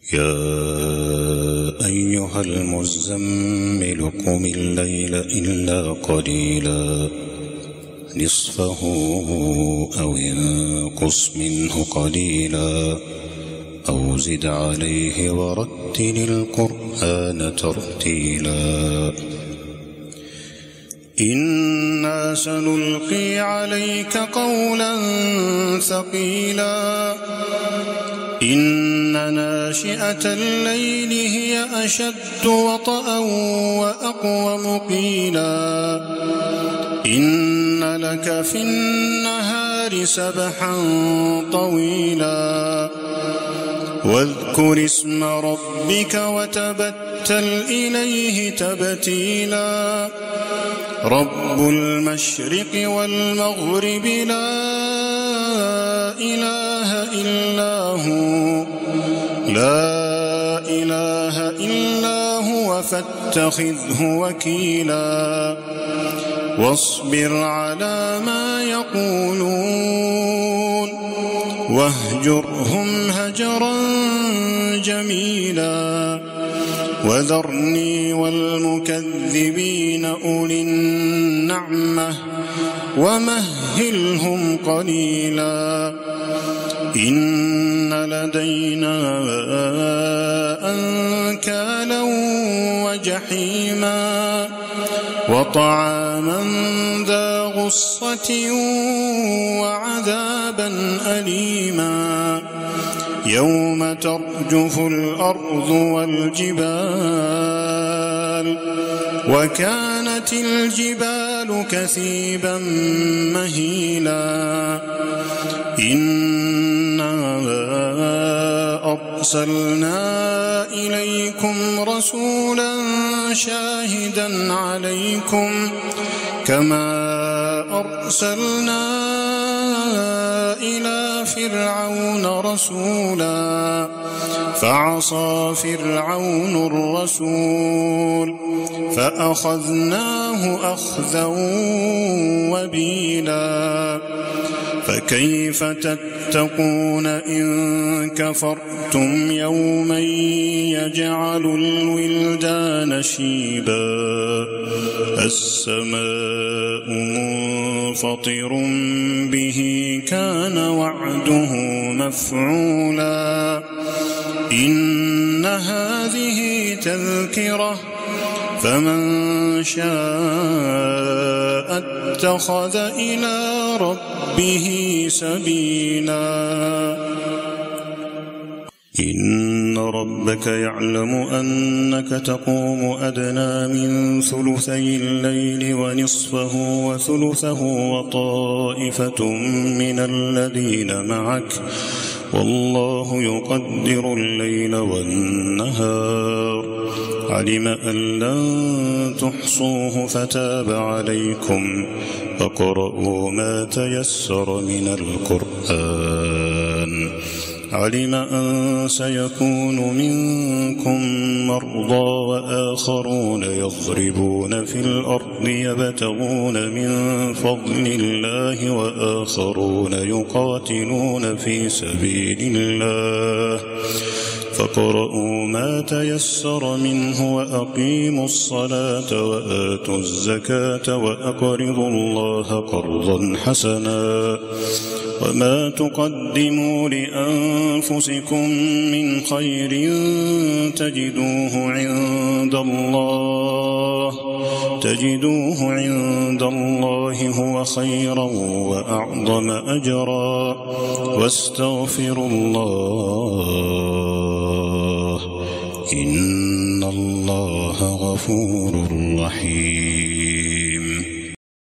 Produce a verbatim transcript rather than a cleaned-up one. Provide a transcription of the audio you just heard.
يا أيها المزمل قم الليل إلا قليلا نصفه أو انقص منه قليلا أو زد عليه ورتل القرآن ترتيلا إنا سنلقي عليك قولا ثقيلا إن ناشئة الليل هي أشد وطئا وأقوم قيلا إن لك في النهار سبحا طويلا واذكر اسم ربك وتبتل إليه تبتيلا رب المشرق والمغرب لا إله إلا هو لا إله إلا هو فاتخذه وكيلا واصبر على ما يقولون واهجرهم هجرا جميلا وذرني والمكذبين أولي النعمة ومهلهم قليلا إن لدينا أنكالا وجحيما وطعاما ذا غصة وعذابا أليما يوم ترجف الأرض والجبال وكانت الجبال كثيبا مهيلا إنا أرسلنا إليكم رسولا شاهدا عليكم كما أرسلنا إلى فرعون رسولا فعصى فرعون الرسول فأخذناه أخذا وبيلا فكيف تتقون إن كفرتم يوما يجعل الولدان شيبا السماء منفطر به كان وعده مفعولا إن هذه تذكرة فمن شاء اتخذ إلى ربه سبيلا إن ربك يعلم أنك تقوم أدنى من ثلثي الليل ونصفه وثلثه وطائفة من الذين معك والله يقدر الليل والنهار علم أن لن تحصوه فتاب عليكم فاقرؤوا ما تيسر من القرآن علم أن سيكون منكم مرضى وآخرون يضربون في الأرض يبتغون من فضل الله وآخرون يقاتلون في سبيل الله فاقرؤوا ما تيسر منه وأقيموا الصلاة وآتوا الزكاة وأقرضوا الله قرضا حسنا وما تقدموا لأنفسكم من خير تجدوه عند الله تجدوه عند الله هو خيرا وأعظم أجرا واستغفروا الله إن الله غفور رحيم.